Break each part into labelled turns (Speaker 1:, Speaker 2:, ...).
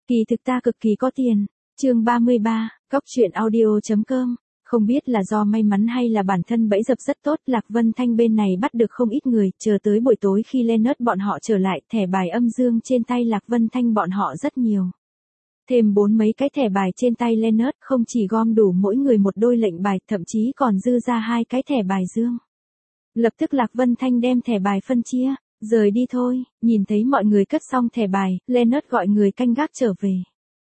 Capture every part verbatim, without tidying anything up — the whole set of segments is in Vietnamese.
Speaker 1: Kỳ thực ta cực kỳ có tiền. Chương ba mươi ba, Cóc truyện audio chấm com. Không biết là do may mắn hay là bản thân bẫy dập rất tốt, Lạc Vân Thanh bên này bắt được không ít người, chờ tới buổi tối khi Leonard bọn họ trở lại, thẻ bài âm dương trên tay Lạc Vân Thanh bọn họ rất nhiều. Thêm bốn mấy cái thẻ bài trên tay Leonard không chỉ gom đủ mỗi người một đôi lệnh bài, thậm chí còn dư ra hai cái thẻ bài dương. Lập tức Lạc Vân Thanh đem thẻ bài phân chia, rời đi thôi, nhìn thấy mọi người cất xong thẻ bài, Leonard gọi người canh gác trở về.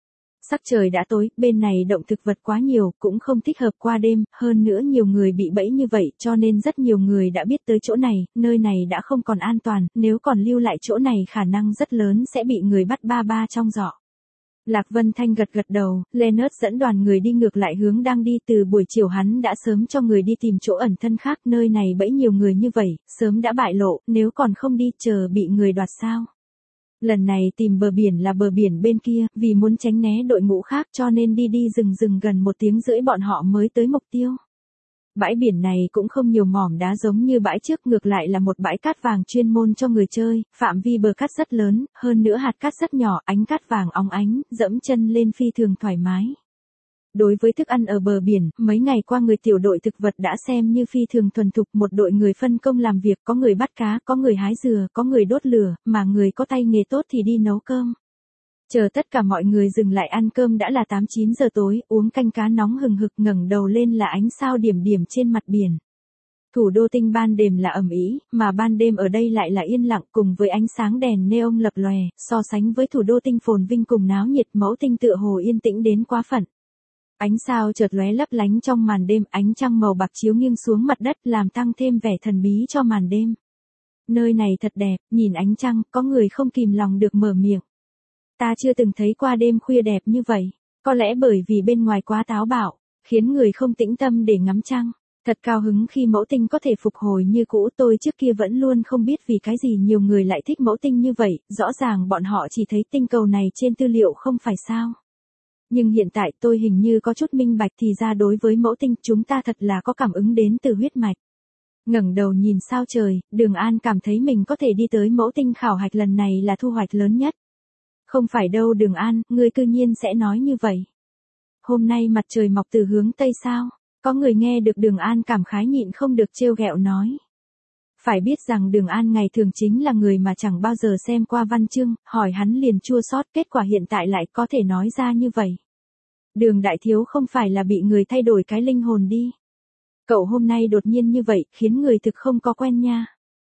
Speaker 1: Sắc trời đã tối, bên này động thực vật quá nhiều, cũng không thích hợp qua đêm, hơn nữa nhiều người bị bẫy như vậy cho nên rất nhiều người đã biết tới chỗ này, nơi này đã không còn an toàn, nếu còn lưu lại chỗ này khả năng rất lớn sẽ bị người bắt ba ba trong giỏ. Lạc Vân Thanh gật gật đầu, Leonard dẫn đoàn người đi ngược lại hướng đang đi, từ buổi chiều hắn đã sớm cho người đi tìm chỗ ẩn thân khác, nơi này bẫy nhiều người như vậy, sớm đã bại lộ, nếu còn không đi chờ bị người đoạt sao. Lần này tìm bờ biển là bờ biển bên kia, vì muốn tránh né đội ngũ khác cho nên đi đi rừng rừng gần một tiếng rưỡi bọn họ mới tới mục tiêu. Bãi biển này cũng không nhiều mỏm đá giống như bãi trước, ngược lại là một bãi cát vàng chuyên môn cho người chơi, phạm vi bờ cát rất lớn, hơn nữa hạt cát rất nhỏ, ánh cát vàng óng ánh, dẫm chân lên phi thường thoải mái. Đối với thức ăn ở bờ biển, mấy ngày qua người tiểu đội thực vật đã xem như phi thường thuần thục, một đội người phân công làm việc, có người bắt cá, có người hái dừa, có người đốt lửa, mà người có tay nghề tốt thì đi nấu cơm. Chờ tất cả mọi người dừng lại ăn cơm đã là tám chín giờ tối, uống canh cá nóng hừng hực, ngẩng đầu lên là ánh sao điểm điểm trên mặt biển. Thủ đô tinh ban đêm là ầm ĩ, mà ban đêm ở đây lại là yên lặng, cùng với ánh sáng đèn neon lập lòe, so sánh với thủ đô tinh phồn vinh cùng náo nhiệt, Mẫu Tinh tựa hồ yên tĩnh đến quá phận. Ánh sao chợt lóe lấp lánh trong màn đêm, ánh trăng màu bạc chiếu nghiêng xuống mặt đất làm tăng thêm vẻ thần bí cho màn đêm. Nơi này thật đẹp, nhìn ánh trăng, có người không kìm lòng được mở miệng. Ta chưa từng thấy qua đêm khuya đẹp như vậy, có lẽ bởi vì bên ngoài quá táo bạo, khiến người không tĩnh tâm để ngắm trăng. Thật cao hứng khi Mẫu Tinh có thể phục hồi như cũ, tôi trước kia vẫn luôn không biết vì cái gì nhiều người lại thích Mẫu Tinh như vậy, rõ ràng bọn họ chỉ thấy tinh cầu này trên tư liệu không phải sao. Nhưng hiện tại tôi hình như có chút minh bạch, thì ra đối với Mẫu Tinh chúng ta thật là có cảm ứng đến từ huyết mạch. Ngẩng đầu nhìn sao trời, Đường An cảm thấy mình có thể đi tới Mẫu Tinh khảo hạch lần này là thu hoạch lớn nhất. Không phải đâu Đường An, ngươi cư nhiên sẽ nói như vậy. Hôm nay mặt trời mọc từ hướng Tây sao? Có người nghe được Đường An cảm khái nhịn không được trêu ghẹo nói. Phải biết rằng Đường An ngày thường chính là người mà chẳng bao giờ xem qua văn chương, hỏi hắn liền chua xót, kết quả hiện tại lại có thể nói ra như vậy. Đường đại thiếu không phải là bị người thay đổi cái linh hồn đi. Cậu hôm nay đột nhiên như vậy, khiến người thực không có quen nha.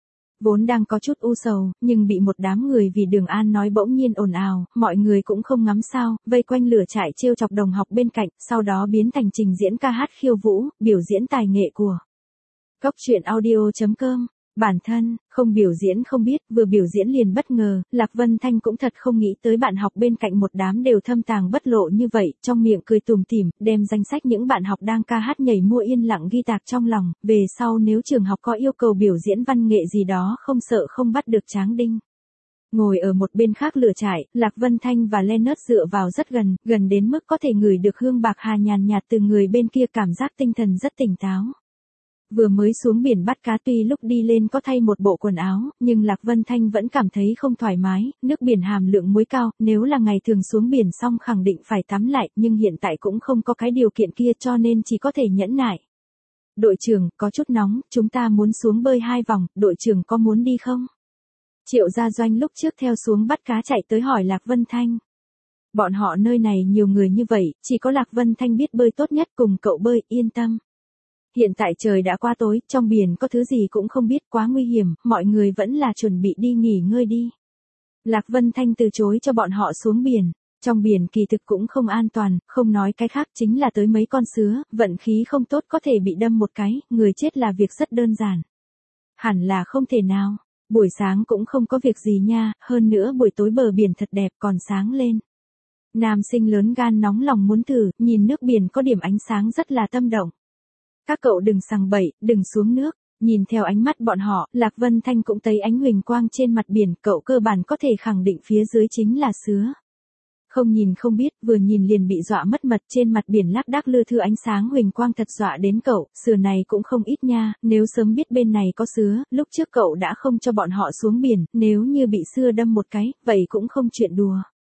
Speaker 1: Vốn đang có chút u sầu, nhưng bị một đám người vì Đường An nói bỗng nhiên ồn ào, mọi người cũng không ngắm sao, vây quanh lửa trại trêu chọc đồng học bên cạnh, sau đó biến thành trình diễn ca hát khiêu vũ, biểu diễn tài nghệ của Cóc truyện audio chấm com. Bản thân, không biểu diễn không biết, vừa biểu diễn liền bất ngờ, Lạc Vân Thanh cũng thật không nghĩ tới bạn học bên cạnh một đám đều thâm tàng bất lộ như vậy, trong miệng cười tủm tỉm, đem danh sách những bạn học đang ca hát nhảy mua yên lặng ghi tạc trong lòng, về sau nếu trường học có yêu cầu biểu diễn văn nghệ gì đó không sợ không bắt được tráng đinh. Ngồi ở một bên khác lửa trại, Lạc Vân Thanh và Leonard dựa vào rất gần, gần đến mức có thể ngửi được hương bạc hà nhàn nhạt từ người bên kia, cảm giác tinh thần rất tỉnh táo. Vừa mới xuống biển bắt cá, tuy lúc đi lên có thay một bộ quần áo, nhưng Lạc Vân Thanh vẫn cảm thấy không thoải mái, nước biển hàm lượng muối cao, nếu là ngày thường xuống biển xong khẳng định phải tắm lại, nhưng hiện tại cũng không có cái điều kiện kia cho nên chỉ có thể nhẫn nại. Đội trưởng, có chút nóng, chúng ta muốn xuống bơi hai vòng, đội trưởng có muốn đi không? Triệu Gia Doanh lúc trước theo xuống bắt cá chạy tới hỏi Lạc Vân Thanh. Bọn họ nơi này nhiều người như vậy, chỉ có Lạc Vân Thanh biết bơi tốt nhất, cùng cậu bơi, yên tâm. Hiện tại trời đã qua tối, trong biển có thứ gì cũng không biết, quá nguy hiểm, mọi người vẫn là chuẩn bị đi nghỉ ngơi đi. Lạc Vân Thanh từ chối cho bọn họ xuống biển. Trong biển kỳ thực cũng không an toàn, không nói cái khác chính là tới mấy con sứa, vận khí không tốt có thể bị đâm một cái, người chết là việc rất đơn giản. Hẳn là không thể nào, buổi sáng cũng không có việc gì nha, hơn nữa buổi tối bờ biển thật đẹp còn sáng lên. Nam sinh lớn gan nóng lòng muốn thử, nhìn nước biển có điểm ánh sáng rất là tâm động. Các cậu đừng sằng bậy, đừng xuống nước, nhìn theo ánh mắt bọn họ, Lạc Vân Thanh cũng thấy ánh huỳnh quang trên mặt biển, cậu cơ bản có thể khẳng định phía dưới chính là sứa. Không nhìn không biết, vừa nhìn liền bị dọa mất mật, trên mặt biển lác đác lưa thưa ánh sáng huỳnh quang thật dọa đến cậu, sứa này cũng không ít nha, nếu sớm biết bên này có sứa, lúc trước cậu đã không cho bọn họ xuống biển, nếu như bị sứa đâm một cái, vậy cũng không chuyện đùa.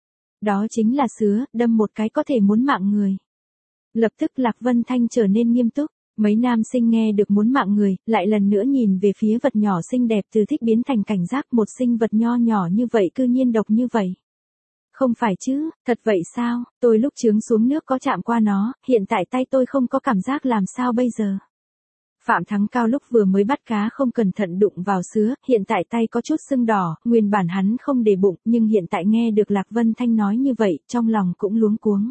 Speaker 1: Đó chính là sứa, đâm một cái có thể muốn mạng người. Lập tức Lạc Vân Thanh trở nên nghiêm túc. Mấy nam sinh nghe được muốn mạng người, lại lần nữa nhìn về phía vật nhỏ xinh đẹp từ thích biến thành cảnh giác, một sinh vật nho nhỏ như vậy cư nhiên độc như vậy. Không phải chứ, thật vậy sao, tôi lúc trướng xuống nước có chạm qua nó, hiện tại tay tôi không có cảm giác làm sao bây giờ. Phạm Thắng Cao lúc vừa mới bắt cá không cẩn thận đụng vào sứa, hiện tại tay có chút sưng đỏ, nguyên bản hắn không để bụng, nhưng hiện tại nghe được Lạc Vân Thanh nói như vậy, trong lòng cũng luống cuống.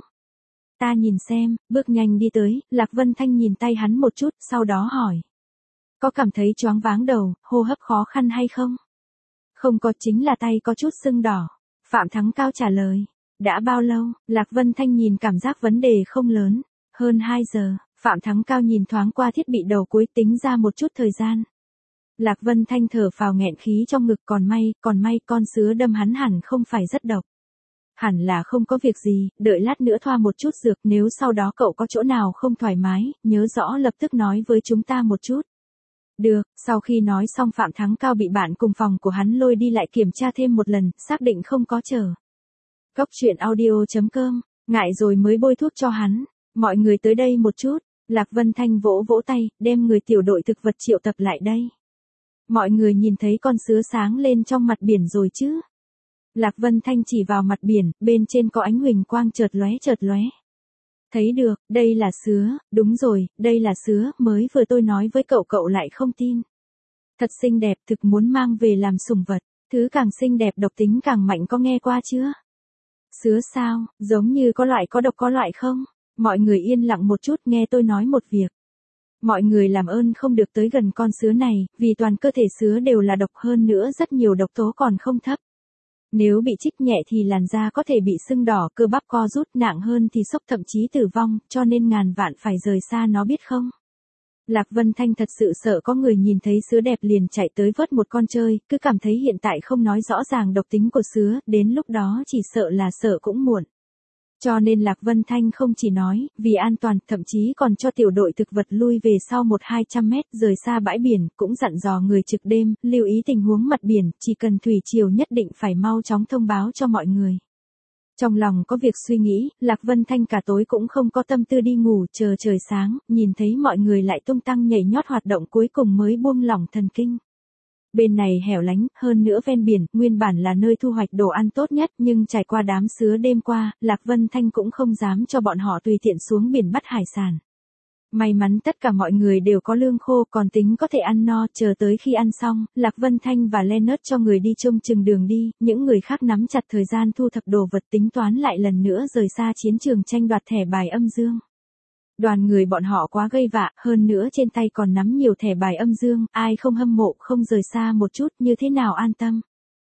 Speaker 1: Ta nhìn xem, bước nhanh đi tới, Lạc Vân Thanh nhìn tay hắn một chút, sau đó hỏi. Có cảm thấy choáng váng đầu, hô hấp khó khăn hay không? Không có, chính là tay có chút sưng đỏ. Phạm Thắng Cao trả lời. Đã bao lâu? Lạc Vân Thanh nhìn cảm giác vấn đề không lớn. Hơn hai giờ, Phạm Thắng Cao nhìn thoáng qua thiết bị đầu cuối tính ra một chút thời gian. Lạc Vân Thanh thở phào nghẹn khí trong ngực, còn may, còn may con sứa đâm hắn hẳn không phải rất độc. Hẳn là không có việc gì, đợi lát nữa thoa một chút dược, nếu sau đó cậu có chỗ nào không thoải mái, nhớ rõ lập tức nói với chúng ta một chút. Được, sau khi nói xong Phạm Thắng Cao bị bạn cùng phòng của hắn lôi đi lại kiểm tra thêm một lần, xác định không có trở. Cốc truyện audio chấm com, ngại rồi mới bôi thuốc cho hắn. Mọi người tới đây một chút, Lạc Vân Thanh vỗ vỗ tay, đem người tiểu đội thực vật triệu tập lại đây. Mọi người nhìn thấy con sứa sáng lên trong mặt biển rồi chứ? Lạc Vân Thanh chỉ vào mặt biển, bên trên có ánh huỳnh quang chợt lóe chợt lóe. Thấy được, đây là sứa, đúng rồi, đây là sứa, mới vừa tôi nói với cậu cậu lại không tin. Thật xinh đẹp, thực muốn mang về làm sủng vật, thứ càng xinh đẹp độc tính càng mạnh, có nghe qua chưa? Sứa sao, giống như có loại có độc có loại không? Mọi người yên lặng một chút, nghe tôi nói một việc. Mọi người làm ơn không được tới gần con sứa này, vì toàn cơ thể sứa đều là độc, hơn nữa rất nhiều độc tố còn không thấp. Nếu bị chích nhẹ thì làn da có thể bị sưng đỏ, cơ bắp co rút, nặng hơn thì sốc thậm chí tử vong, cho nên ngàn vạn phải rời xa nó biết không? Lạc Vân Thanh thật sự sợ có người nhìn thấy sứa đẹp liền chạy tới vớt một con chơi, cứ cảm thấy hiện tại không nói rõ ràng độc tính của sứa, đến lúc đó chỉ sợ là sợ cũng muộn. Cho nên Lạc Vân Thanh không chỉ nói, vì an toàn, thậm chí còn cho tiểu đội thực vật lui về sau một hai trăm mét, rời xa bãi biển, cũng dặn dò người trực đêm, lưu ý tình huống mặt biển, chỉ cần thủy triều nhất định phải mau chóng thông báo cho mọi người. Trong lòng có việc suy nghĩ, Lạc Vân Thanh cả tối cũng không có tâm tư đi ngủ, chờ trời sáng, nhìn thấy mọi người lại tung tăng nhảy nhót hoạt động cuối cùng mới buông lỏng thần kinh. Bên này hẻo lánh, hơn nữa ven biển, nguyên bản là nơi thu hoạch đồ ăn tốt nhất, nhưng trải qua đám sứa đêm qua, Lạc Vân Thanh cũng không dám cho bọn họ tùy tiện xuống biển bắt hải sản. May mắn tất cả mọi người đều có lương khô, còn tính có thể ăn no, chờ tới khi ăn xong, Lạc Vân Thanh và Leonard cho người đi trông chừng đường đi, những người khác nắm chặt thời gian thu thập đồ vật, tính toán lại lần nữa rời xa chiến trường tranh đoạt thẻ bài âm dương. Đoàn người bọn họ quá gây vạ, hơn nữa trên tay còn nắm nhiều thẻ bài âm dương, ai không hâm mộ không rời xa một chút, như thế nào an tâm.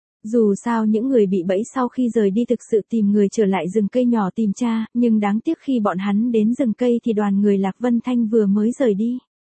Speaker 1: Dù sao những người bị bẫy sau khi rời đi thực sự tìm người trở lại rừng cây nhỏ tìm tra, nhưng đáng tiếc khi bọn hắn đến rừng cây thì đoàn người Lạc Vân Thanh vừa mới rời đi.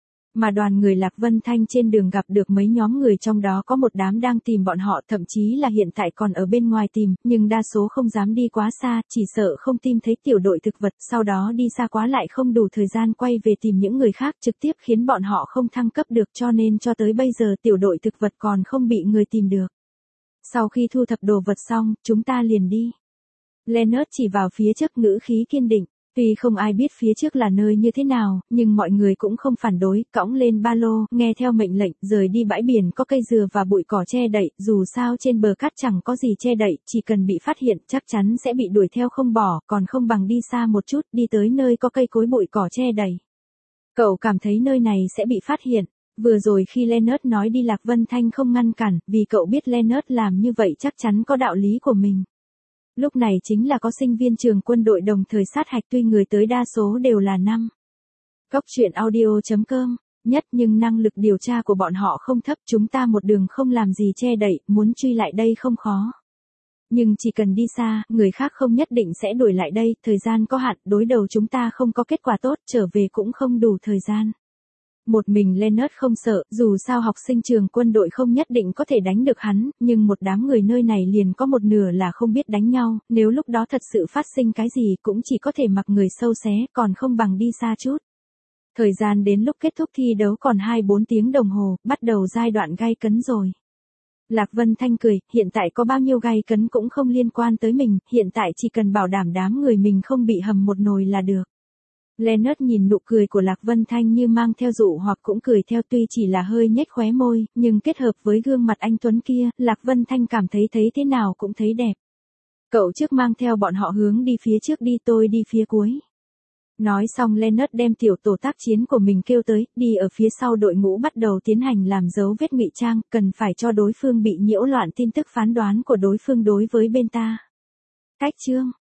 Speaker 1: Mà đoàn người Lạc Vân Thanh trên đường gặp được mấy nhóm người, trong đó có một đám đang tìm bọn họ, thậm chí là hiện tại còn ở bên ngoài tìm, nhưng đa số không dám đi quá xa, chỉ sợ không tìm thấy tiểu đội thực vật, sau đó đi xa quá lại không đủ thời gian quay về tìm những người khác, trực tiếp khiến bọn họ không thăng cấp được, cho nên cho tới bây giờ tiểu đội thực vật còn không bị người tìm được. Sau khi thu thập đồ vật xong, chúng ta liền đi. Leonard chỉ vào phía trước, ngữ khí kiên định. Tuy không ai biết phía trước là nơi như thế nào, nhưng mọi người cũng không phản đối, cõng lên ba lô, nghe theo mệnh lệnh, rời đi bãi biển có cây dừa và bụi cỏ che đậy, dù sao trên bờ cát chẳng có gì che đậy, chỉ cần bị phát hiện chắc chắn sẽ bị đuổi theo không bỏ, còn không bằng đi xa một chút, đi tới nơi có cây cối bụi cỏ che đậy. Cậu cảm thấy nơi này sẽ bị phát hiện. Vừa rồi khi Leonard nói đi, Lạc Vân Thanh không ngăn cản, vì cậu biết Leonard làm như vậy chắc chắn có đạo lý của mình. Lúc này chính là có sinh viên trường quân đội đồng thời sát hạch, tuy người tới đa số đều là năm. Cốc truyện audio chấm com, nhất nhưng năng lực điều tra của bọn họ không thấp, chúng ta một đường không làm gì che đậy, muốn truy lại đây không khó. Nhưng chỉ cần đi xa, người khác không nhất định sẽ đuổi lại đây, thời gian có hạn, đối đầu chúng ta không có kết quả tốt, trở về cũng không đủ thời gian. Một mình Leonard không sợ, dù sao học sinh trường quân đội không nhất định có thể đánh được hắn, nhưng một đám người nơi này liền có một nửa là không biết đánh nhau, nếu lúc đó thật sự phát sinh cái gì cũng chỉ có thể mặc người sâu xé, còn không bằng đi xa chút. Thời gian đến lúc kết thúc thi đấu còn hai bốn tiếng đồng hồ, bắt đầu giai đoạn gay cấn rồi. Lạc Vân Thanh cười, hiện tại có bao nhiêu gay cấn cũng không liên quan tới mình, hiện tại chỉ cần bảo đảm đám người mình không bị hầm một nồi là được. Leonard nhìn nụ cười của Lạc Vân Thanh như mang theo dụ hoặc cũng cười theo, tuy chỉ là hơi nhếch khóe môi, nhưng kết hợp với gương mặt anh Tuấn kia, Lạc Vân Thanh cảm thấy thấy thế nào cũng thấy đẹp. Cậu trước mang theo bọn họ hướng đi phía trước đi, tôi đi phía cuối. Nói xong Leonard đem tiểu tổ tác chiến của mình kêu tới, đi ở phía sau đội ngũ bắt đầu tiến hành làm dấu vết ngụy trang, cần phải cho đối phương bị nhiễu loạn tin tức phán đoán của đối phương đối với bên ta. Cách chương